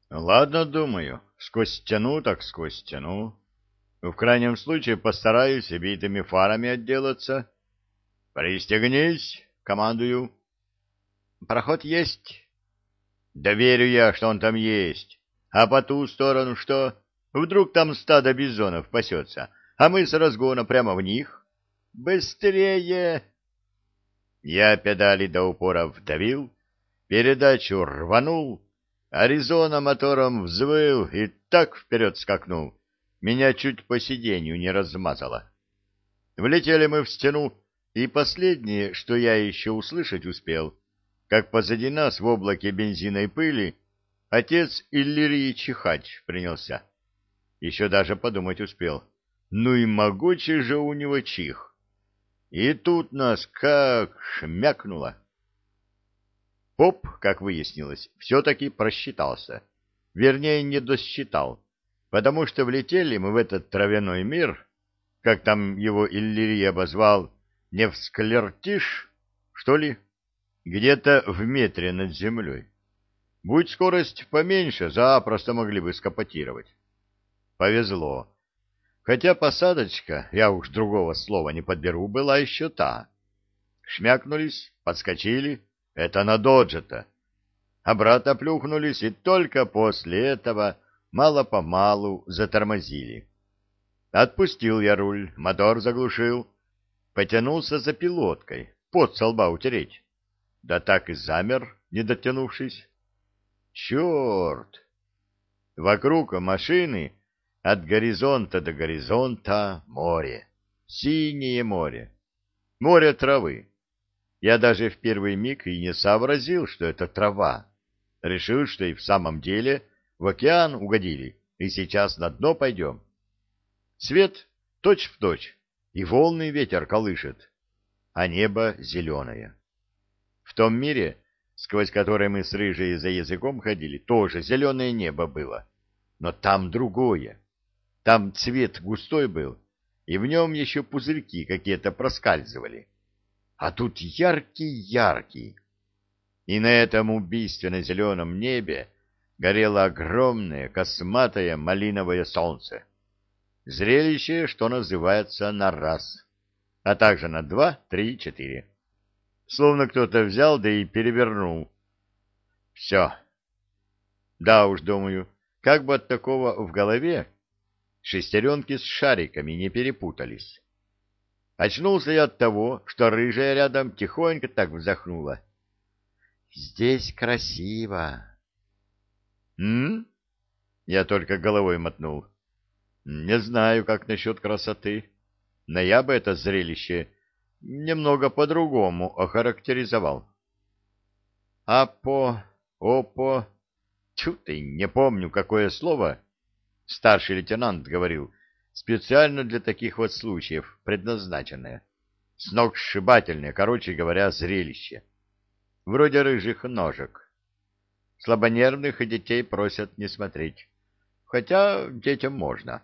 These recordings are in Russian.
Ладно, думаю, сквозь стену так сквозь стену. В крайнем случае постараюсь битыми фарами отделаться. Пристегнись, командую. Проход есть. Да верю я, что он там есть. А по ту сторону что? Вдруг там стадо бизонов пасется, а мы с разгона прямо в них? Быстрее! Я педали до упора вдавил, передачу рванул, Аризона мотором взвыл и так вперед скакнул. Меня чуть по сиденью не размазало. Влетели мы в стену, и последнее, что я еще услышать успел, как позади нас в облаке бензиной пыли отец Иллирии чихать принялся. Еще даже подумать успел. Ну и могучий же у него чих. И тут нас как шмякнуло. Поп, как выяснилось, все-таки просчитался. Вернее, не досчитал, потому что влетели мы в этот травяной мир, как там его Иллирий обозвал, не в склертиш, что ли, где-то в метре над землей. Будь скорость поменьше, запросто могли бы скопотировать. Повезло. Хотя посадочка, я уж другого слова не подберу, была еще та. Шмякнулись, подскочили, это на доджета. Обратно плюхнулись и только после этого мало-помалу затормозили. Отпустил я руль, мотор заглушил, потянулся за пилоткой, пот со лба утереть. Да так и замер, не дотянувшись. Черт! Вокруг машины от горизонта до горизонта море, синее море, море травы. Я даже в первый миг и не сообразил, что это трава. Решил, что и в самом деле в океан угодили, и сейчас на дно пойдем. Свет точь-в-точь, и волны ветер колышет, а небо зеленое. В том мире, сквозь который мы с Рыжей за языком ходили, тоже зеленое небо было. Но там другое. Там цвет густой был, и в нем еще пузырьки какие-то проскальзывали. А тут яркий-яркий. И на этом убийственно-зеленом небе горело огромное косматое малиновое солнце. Зрелище, что называется, на раз, а также на 2, 3, 4. Словно кто-то взял да и перевернул. Все. Да уж, думаю, как бы от такого в голове шестеренки с шариками не перепутались. Очнулся я от того, что рыжая рядом тихонько так вздохнула. «Здесь красиво». «М?» Я только головой мотнул. «Не знаю, как насчет красоты, но я бы это зрелище немного по-другому охарактеризовал». «Апо, опо...» Тьфу ты, не помню, какое слово старший лейтенант говорил, специально для таких вот случаев предназначенное. Сногсшибательное, короче говоря, зрелище. Вроде рыжих ножек. Слабонервных и детей просят не смотреть. Хотя детям можно.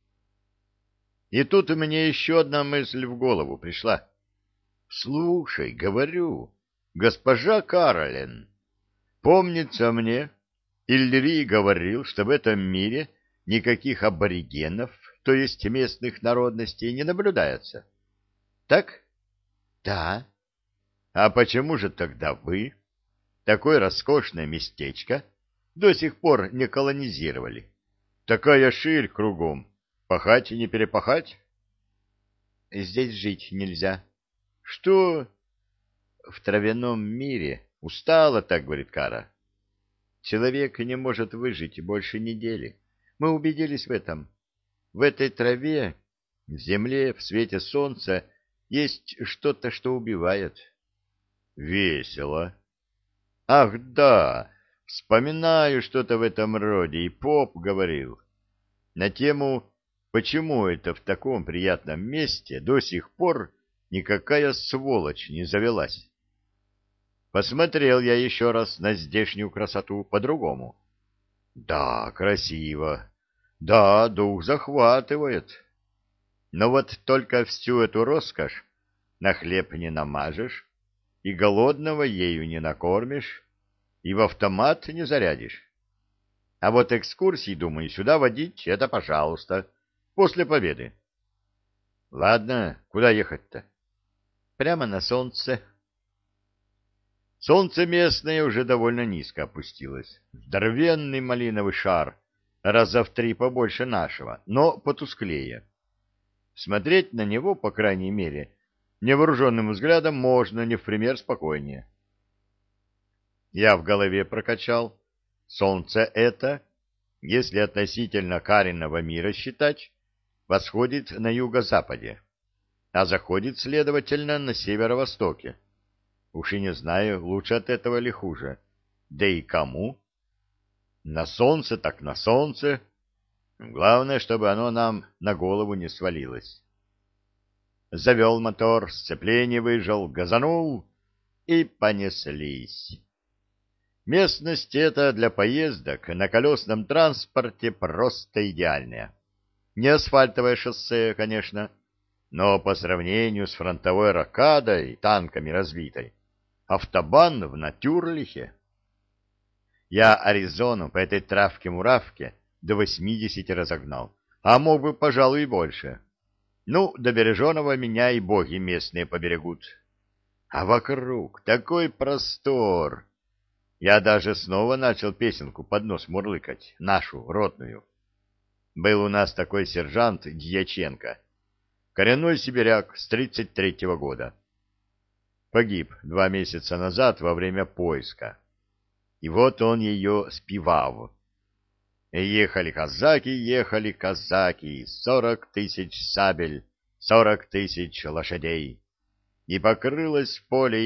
И тут у меня еще одна мысль в голову пришла. Слушай, говорю, госпожа Каролин, помнится мне, Ильри говорил, что в этом мире никаких аборигенов, то есть местных народностей, не наблюдается. Так? Да. А почему же тогда вы, такое роскошное местечко, до сих пор не колонизировали? Такая ширь кругом, пахать и не перепахать? Здесь жить нельзя. Что? В травяном мире устала, так говорит Кара. Человек не может выжить больше недели. Мы убедились в этом. В этой траве, в земле, в свете солнца есть что-то, что убивает. Весело. Ах, да, вспоминаю что-то в этом роде, и поп говорил. На тему, почему это в таком приятном месте до сих пор никакая сволочь не завелась. Посмотрел я еще раз на здешнюю красоту по-другому. Да, красиво. Да, дух захватывает. Но вот только всю эту роскошь на хлеб не намажешь, и голодного ею не накормишь, и в автомат не зарядишь. А вот экскурсии, думаю, сюда водить — это пожалуйста, после победы. Ладно, куда ехать-то? Прямо на солнце. Солнце местное уже довольно низко опустилось. Здоровенный малиновый шар, раза в 3 побольше нашего, но потусклее. Смотреть на него, по крайней мере, невооруженным взглядом можно не в пример спокойнее. Я в голове прокачал. Солнце это, если относительно Кариного мира считать, восходит на юго-западе, а заходит, следовательно, на северо-востоке. Уж и не знаю, лучше от этого или хуже. Да и кому? На солнце так на солнце. Главное, чтобы оно нам на голову не свалилось. Завел мотор, сцепление выжал, газанул, и понеслись. Местность эта для поездок на колесном транспорте просто идеальная. Не асфальтовое шоссе, конечно, но по сравнению с фронтовой рокадой, танками разбитой, автобан в натюрлихе. Я Аризону по этой травке-муравке до 80 разогнал, а мог бы, пожалуй, и больше. Ну, до Береженого меня и боги местные поберегут. А вокруг такой простор. Я даже снова начал песенку под нос мурлыкать, нашу, ротную. Был у нас такой сержант Дьяченко, коренной сибиряк с 33-го года. Погиб 2 месяца назад во время поиска. И вот он ее спевал. Ехали казаки, 40 тысяч сабель, 40 тысяч лошадей. И покрылось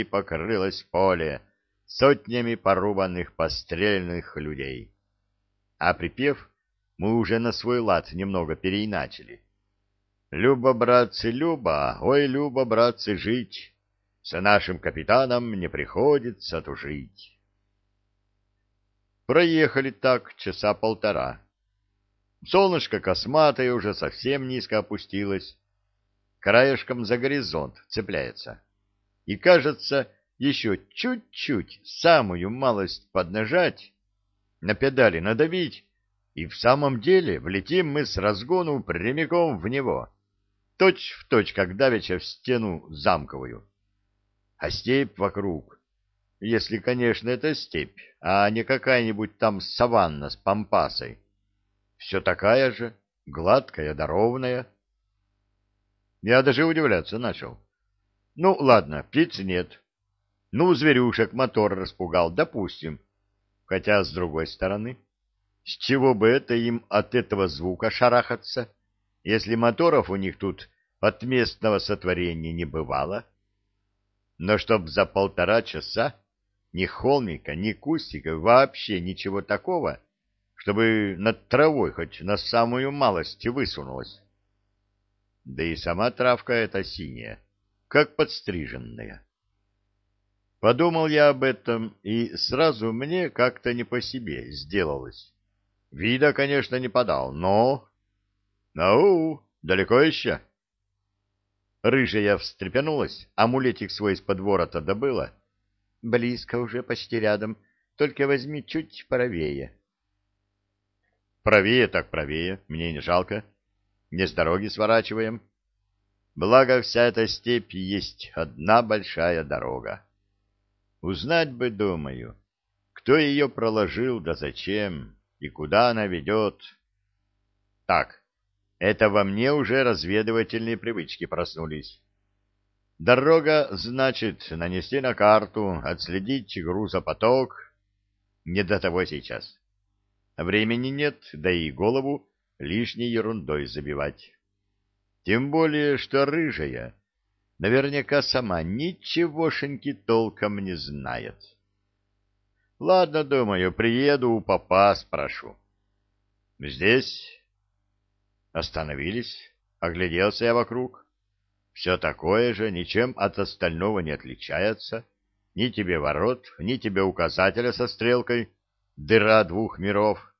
поле сотнями порубанных пострельных людей. А припев мы уже на свой лад немного переиначили. Любо, братцы, любо, ой, любо, братцы, жить, с нашим капитаном не приходится тужить. Проехали так часа полтора. Солнышко косматое уже совсем низко опустилось, краешком за горизонт цепляется. И, кажется, еще чуть-чуть, самую малость поднажать, на педали надавить, и в самом деле влетим мы с разгону прямиком в него, точь в точь, как давеча в стену замковую. А степь вокруг, если, конечно, это степь, а не какая-нибудь там саванна с пампасой, все такая же, гладкая да ровная. Я даже удивляться начал. Ну, ладно, птиц нет. Ну, зверюшек мотор распугал, допустим. Хотя, с другой стороны, с чего бы это им от этого звука шарахаться, если моторов у них тут от местного сотворения не бывало? Но чтоб за 1,5 часа ни холмика, ни кустика, вообще ничего такого, чтобы над травой хоть на самую малость высунулась. Да и сама травка эта синяя, как подстриженная. Подумал я об этом, и сразу мне как-то не по себе сделалось. Вида, конечно, не подал, но... Ау, далеко еще? Рыжая встрепенулась, амулетик свой из-под ворота добыла. Близко уже, почти рядом, только возьми чуть правее. Правее так правее, мне не жалко. Не с дороги сворачиваем. Благо, вся эта степь есть одна большая дорога. Узнать бы, думаю, кто ее проложил, да зачем, и куда она ведет. Так, это во мне уже разведывательные привычки проснулись. Дорога, значит, нанести на карту, отследить грузопоток. Не до того сейчас. Времени нет, да и голову лишней ерундой забивать. Тем более, что рыжая наверняка сама ничегошеньки толком не знает. Ладно, думаю, приеду, у попа спрошу. Здесь остановились, огляделся я вокруг. Все такое же, ничем от остального не отличается. Ни тебе ворот, ни тебе указателя со стрелкой, дыра 2 миров.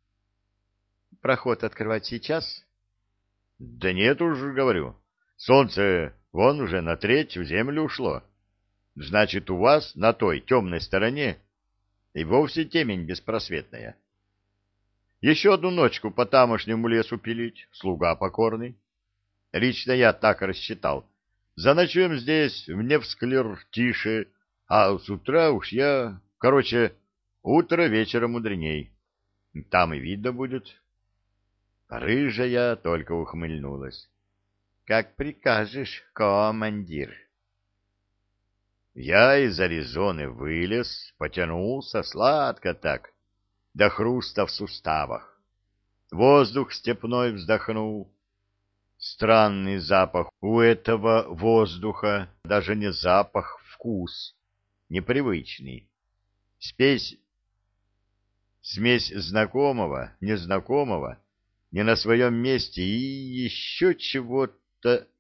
Проход открывать сейчас? Да нет уж, говорю. Солнце вон уже на треть в землю ушло. Значит, у вас на той темной стороне и вовсе темень беспросветная. Еще одну ночку по тамошнему лесу пилить, слуга покорный. Лично я так рассчитал. Заночуем здесь, в Невсклир, тише, а с утра уж я... Короче, утро вечера мудреней. Там и видно будет. Рыжая только ухмыльнулась. — Как прикажешь, командир. Я из Аризоны вылез, потянулся сладко так, до хруста в суставах. Воздух степной вздохнул. Странный запах у этого воздуха, даже не запах, вкус, непривычный. Спесь, смесь знакомого, незнакомого, не на своем месте и еще чего-то